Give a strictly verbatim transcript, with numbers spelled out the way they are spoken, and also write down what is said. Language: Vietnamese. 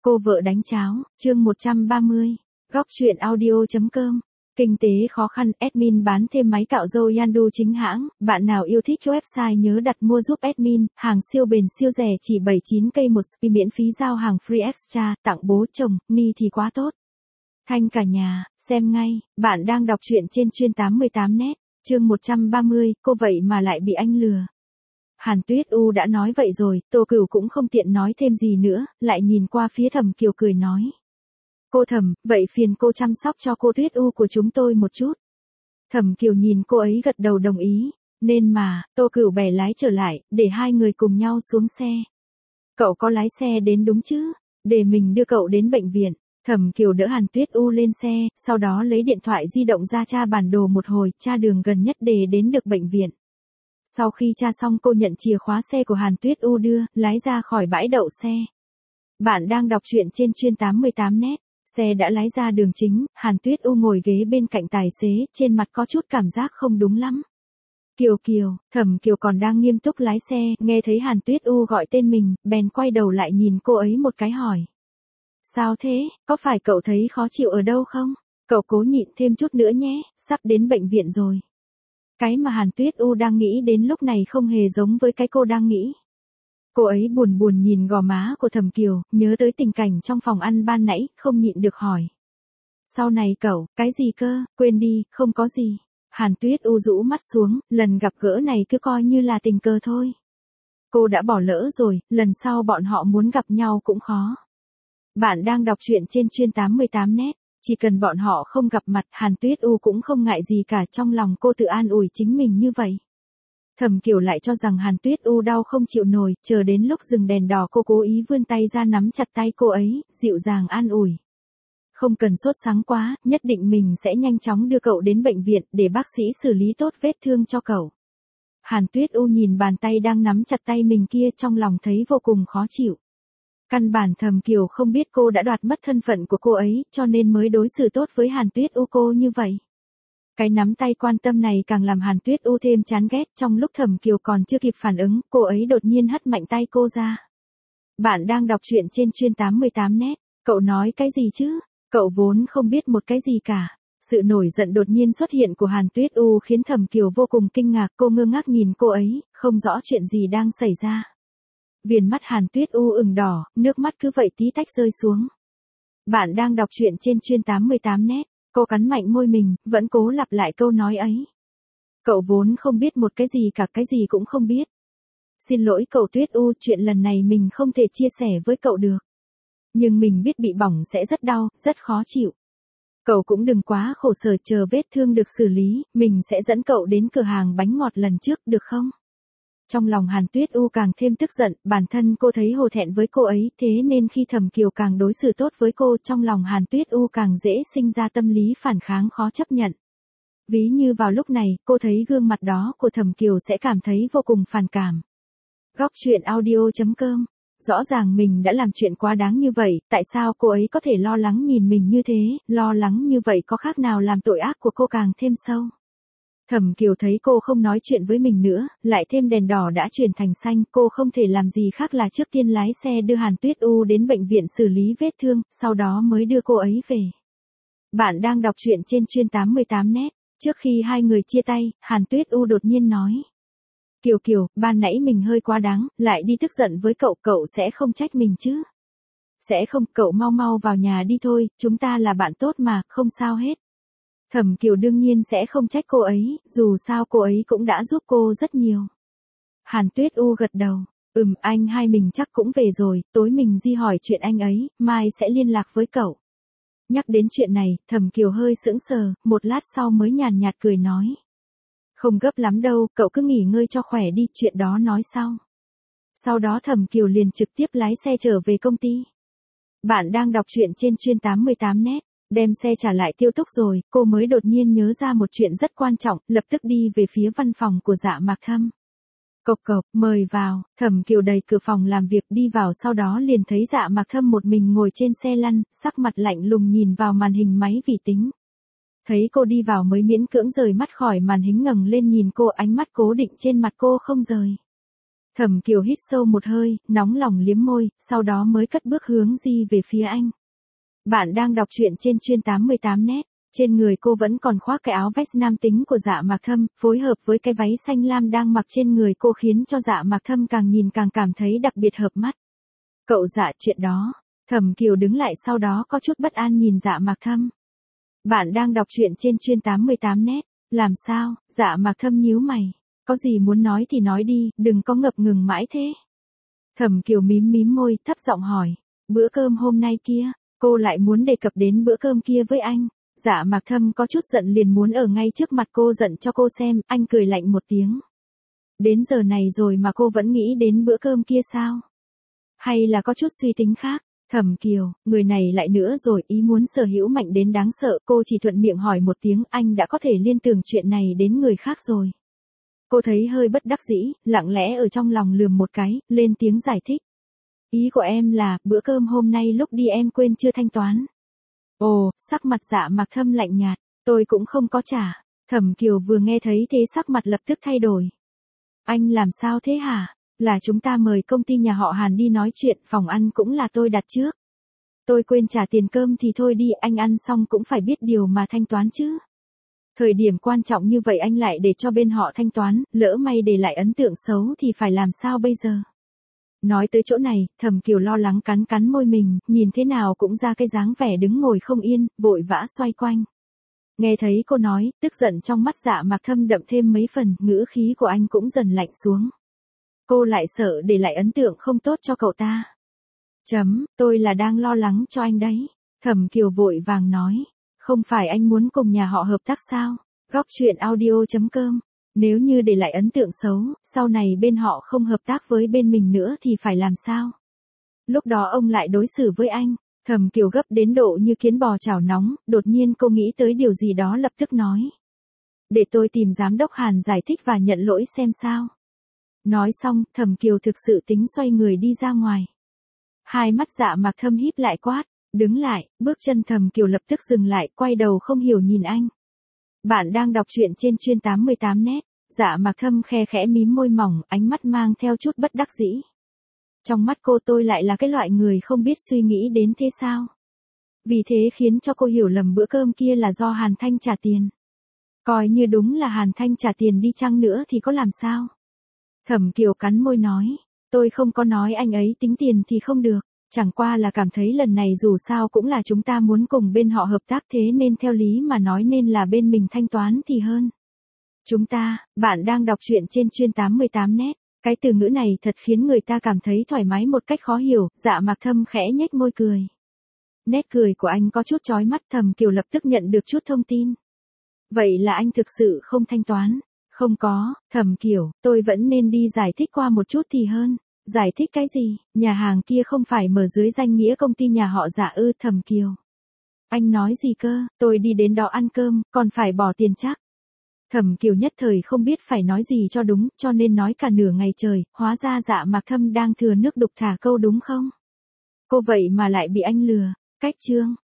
Cô vợ đánh cháo, chương một trăm ba mươi. Góc truyện audio.com. Kinh tế khó khăn, admin bán thêm máy cạo râu Yandu chính hãng, bạn nào yêu thích website nhớ đặt mua giúp admin, hàng siêu bền siêu rẻ chỉ bảy mươi chín k một spi miễn phí giao hàng free extra, tặng bố chồng, ni thì quá tốt. Thanh cả nhà, xem ngay, bạn đang đọc truyện trên chuyên tám mươi tám net, chương một trăm ba mươi, cô vậy mà lại bị anh lừa. Hàn Tuyết U đã nói vậy rồi, Tô Cửu cũng không tiện nói thêm gì nữa, lại nhìn qua phía Thẩm Kiều cười nói. Cô Thẩm, vậy phiền cô chăm sóc cho cô Tuyết U của chúng tôi một chút. Thẩm Kiều nhìn cô ấy gật đầu đồng ý, nên mà, Tô Cửu bẻ lái trở lại, để hai người cùng nhau xuống xe. Cậu có lái xe đến đúng chứ, để mình đưa cậu đến bệnh viện. Thẩm Kiều đỡ Hàn Tuyết U lên xe, sau đó lấy điện thoại di động ra tra bản đồ một hồi, tra đường gần nhất để đến được bệnh viện. Sau khi tra xong cô nhận chìa khóa xe của Hàn Tuyết U đưa, lái ra khỏi bãi đậu xe. Bạn đang đọc truyện trên chuyên tám mươi tám net, xe đã lái ra đường chính, Hàn Tuyết U ngồi ghế bên cạnh tài xế, trên mặt có chút cảm giác không đúng lắm. Kiều Kiều, Thẩm Kiều còn đang nghiêm túc lái xe, nghe thấy Hàn Tuyết U gọi tên mình, bèn quay đầu lại nhìn cô ấy một cái hỏi. Sao thế, có phải cậu thấy khó chịu ở đâu không? Cậu cố nhịn thêm chút nữa nhé, sắp đến bệnh viện rồi. Cái mà Hàn Tuyết U đang nghĩ đến lúc này không hề giống với cái cô đang nghĩ. Cô ấy buồn buồn nhìn gò má của Thẩm Kiều, nhớ tới tình cảnh trong phòng ăn ban nãy, không nhịn được hỏi. Sau này cậu, cái gì cơ, quên đi, không có gì. Hàn Tuyết U rũ mắt xuống, lần gặp gỡ này cứ coi như là tình cờ thôi. Cô đã bỏ lỡ rồi, lần sau bọn họ muốn gặp nhau cũng khó. Bạn đang đọc truyện trên chuyên tám mươi tám net. Chỉ cần bọn họ không gặp mặt, Hàn Tuyết U cũng không ngại gì cả, trong lòng cô tự an ủi chính mình như vậy. Thẩm Kiều lại cho rằng Hàn Tuyết U đau không chịu nổi, chờ đến lúc dừng đèn đỏ cô cố ý vươn tay ra nắm chặt tay cô ấy, dịu dàng an ủi. Không cần sốt sắng quá, nhất định mình sẽ nhanh chóng đưa cậu đến bệnh viện để bác sĩ xử lý tốt vết thương cho cậu. Hàn Tuyết U nhìn bàn tay đang nắm chặt tay mình kia, trong lòng thấy vô cùng khó chịu. Căn bản Thẩm Kiều không biết cô đã đoạt mất thân phận của cô ấy, cho nên mới đối xử tốt với Hàn Tuyết U cô như vậy. Cái nắm tay quan tâm này càng làm Hàn Tuyết U thêm chán ghét, trong lúc Thẩm Kiều còn chưa kịp phản ứng, cô ấy đột nhiên hất mạnh tay cô ra. Bạn đang đọc truyện trên chuyên tám mươi tám net, cậu nói cái gì chứ? Cậu vốn không biết một cái gì cả. Sự nổi giận đột nhiên xuất hiện của Hàn Tuyết U khiến Thẩm Kiều vô cùng kinh ngạc, cô ngơ ngác nhìn cô ấy, không rõ chuyện gì đang xảy ra. Viền mắt Hàn Tuyết U ửng đỏ, nước mắt cứ vậy tí tách rơi xuống. Bạn đang đọc truyện trên chuyên tám mươi tám net, cô cắn mạnh môi mình, vẫn cố lặp lại câu nói ấy. Cậu vốn không biết một cái gì cả, cái gì cũng không biết. Xin lỗi cậu Tuyết U, chuyện lần này mình không thể chia sẻ với cậu được. Nhưng mình biết bị bỏng sẽ rất đau, rất khó chịu. Cậu cũng đừng quá khổ sở, chờ vết thương được xử lý, mình sẽ dẫn cậu đến cửa hàng bánh ngọt lần trước, được không? Trong lòng Hàn Tuyết U càng thêm tức giận, bản thân cô thấy hổ thẹn với cô ấy, thế nên khi Thẩm Kiều càng đối xử tốt với cô, trong lòng Hàn Tuyết U càng dễ sinh ra tâm lý phản kháng khó chấp nhận. Ví như vào lúc này, cô thấy gương mặt đó của Thẩm Kiều sẽ cảm thấy vô cùng phản cảm. Góc truyện audio.com. Rõ ràng mình đã làm chuyện quá đáng như vậy, tại sao cô ấy có thể lo lắng nhìn mình như thế, lo lắng như vậy có khác nào làm tội ác của cô càng thêm sâu. Thẩm Kiều thấy cô không nói chuyện với mình nữa, lại thêm đèn đỏ đã chuyển thành xanh, cô không thể làm gì khác là trước tiên lái xe đưa Hàn Tuyết U đến bệnh viện xử lý vết thương, sau đó mới đưa cô ấy về. Bạn đang đọc truyện trên chuyên tám mươi tám net, trước khi hai người chia tay, Hàn Tuyết U đột nhiên nói. Kiều Kiều, ban nãy mình hơi quá đáng, lại đi tức giận với cậu, cậu sẽ không trách mình chứ? Sẽ không, cậu mau mau vào nhà đi thôi, chúng ta là bạn tốt mà, không sao hết. Thẩm Kiều đương nhiên sẽ không trách cô ấy, dù sao cô ấy cũng đã giúp cô rất nhiều. Hàn Tuyết U gật đầu, ừm, anh hai mình chắc cũng về rồi, tối mình di hỏi chuyện anh ấy, mai sẽ liên lạc với cậu. Nhắc đến chuyện này, Thẩm Kiều hơi sững sờ, một lát sau mới nhàn nhạt cười nói. Không gấp lắm đâu, cậu cứ nghỉ ngơi cho khỏe đi, chuyện đó nói sau. Sau đó Thẩm Kiều liền trực tiếp lái xe trở về công ty. Bạn đang đọc truyện trên chuyên tám mươi tám net. Đem xe trả lại Tiêu Túc rồi, cô mới đột nhiên nhớ ra một chuyện rất quan trọng, lập tức đi về phía văn phòng của Dạ Mạc Thâm. Cộc cộc, mời vào, Thẩm Kiều đẩy cửa phòng làm việc đi vào, sau đó liền thấy Dạ Mạc Thâm một mình ngồi trên xe lăn, sắc mặt lạnh lùng nhìn vào màn hình máy vi tính. Thấy cô đi vào mới miễn cưỡng rời mắt khỏi màn hình, ngẩng lên nhìn cô, ánh mắt cố định trên mặt cô không rời. Thẩm Kiều hít sâu một hơi, nóng lòng liếm môi, sau đó mới cất bước hướng di về phía anh. Bạn đang đọc truyện trên chuyên tám mươi tám net. Trên người cô vẫn còn khoác cái áo vest nam tính của Dạ Mạc Thâm, phối hợp với cái váy xanh lam đang mặc trên người cô khiến cho Dạ Mạc Thâm càng nhìn càng cảm thấy đặc biệt hợp mắt. Cậu Dạ, chuyện đó. Thẩm Kiều đứng lại sau đó có chút bất an nhìn Dạ Mạc Thâm. Bạn đang đọc truyện trên chuyên tám mươi tám net. Làm sao? Dạ Mạc Thâm nhíu mày. Có gì muốn nói thì nói đi, đừng có ngập ngừng mãi thế. Thẩm Kiều mím mím môi, thấp giọng hỏi. Bữa cơm hôm nay kia, cô lại muốn đề cập đến bữa cơm kia với anh. Dạ Mạc Thâm có chút giận liền muốn ở ngay trước mặt cô giận cho cô xem, anh cười lạnh một tiếng. Đến giờ này rồi mà cô vẫn nghĩ đến bữa cơm kia sao? Hay là có chút suy tính khác? Thẩm Kiều, người này lại nữa rồi, ý muốn sở hữu mạnh đến đáng sợ, cô chỉ thuận miệng hỏi một tiếng, anh đã có thể liên tưởng chuyện này đến người khác rồi. Cô thấy hơi bất đắc dĩ, lặng lẽ ở trong lòng lườm một cái, lên tiếng giải thích. Ý của em là, bữa cơm hôm nay lúc đi em quên chưa thanh toán. Ồ, sắc mặt Dạ Mạc Thâm lạnh nhạt, tôi cũng không có trả. Thẩm Kiều vừa nghe thấy thế sắc mặt lập tức thay đổi. Anh làm sao thế hả? Là chúng ta mời công ty nhà họ Hàn đi nói chuyện, phòng ăn cũng là tôi đặt trước. Tôi quên trả tiền cơm thì thôi đi, anh ăn xong cũng phải biết điều mà thanh toán chứ. Thời điểm quan trọng như vậy anh lại để cho bên họ thanh toán, lỡ may để lại ấn tượng xấu thì phải làm sao bây giờ? Nói tới chỗ này, Thẩm Kiều lo lắng cắn cắn môi mình, nhìn thế nào cũng ra cái dáng vẻ đứng ngồi không yên, vội vã xoay quanh. Nghe thấy cô nói, tức giận trong mắt Dạ Mạc Thâm đậm thêm mấy phần, ngữ khí của anh cũng dần lạnh xuống. Cô lại sợ để lại ấn tượng không tốt cho cậu ta. Chấm, tôi là đang lo lắng cho anh đấy. Thẩm Kiều vội vàng nói. Không phải anh muốn cùng nhà họ hợp tác sao? Góc truyện audio chấm com. Nếu như để lại ấn tượng xấu, sau này bên họ không hợp tác với bên mình nữa thì phải làm sao? Lúc đó ông lại đối xử với anh. Thẩm Kiều gấp đến độ như kiến bò chảo nóng, đột nhiên cô nghĩ tới điều gì đó lập tức nói. Để tôi tìm giám đốc Hàn giải thích và nhận lỗi xem sao. Nói xong, Thẩm Kiều thực sự tính xoay người đi ra ngoài. Hai mắt Dạ Mạc Thâm híp lại quát, đứng lại, bước chân Thẩm Kiều lập tức dừng lại, quay đầu không hiểu nhìn anh. Bạn đang đọc truyện trên chuyên tám mươi tám net. Dạ Mạc Thâm khe khẽ mím môi mỏng, ánh mắt mang theo chút bất đắc dĩ. Trong mắt cô tôi lại là cái loại người không biết suy nghĩ đến thế sao? Vì thế khiến cho cô hiểu lầm bữa cơm kia là do Hàn Thanh trả tiền. Coi như đúng là Hàn Thanh trả tiền đi chăng nữa thì có làm sao? Thẩm Kiều cắn môi nói, tôi không có nói anh ấy tính tiền thì không được, chẳng qua là cảm thấy lần này dù sao cũng là chúng ta muốn cùng bên họ hợp tác thế nên theo lý mà nói nên là bên mình thanh toán thì hơn. Chúng ta, bạn đang đọc truyện trên chuyên tám mươi tám net, cái từ ngữ này thật khiến người ta cảm thấy thoải mái một cách khó hiểu, Dạ Mạc Thâm khẽ nhếch môi cười. Nét cười của anh có chút chói mắt, Thẩm Kiều lập tức nhận được chút thông tin. Vậy là anh thực sự không thanh toán? Không có, Thẩm Kiều, tôi vẫn nên đi giải thích qua một chút thì hơn. Giải thích cái gì? Nhà hàng kia không phải mở dưới danh nghĩa công ty nhà họ Dạ ư? Thẩm Kiều. Anh nói gì cơ? Tôi đi đến đó ăn cơm, còn phải bỏ tiền chắc. Thẩm Kiều nhất thời không biết phải nói gì cho đúng, cho nên nói cả nửa ngày trời, hóa ra Dạ Mạc Thâm đang thừa nước đục thả câu đúng không? Cô vậy mà lại bị anh lừa. Cách chương.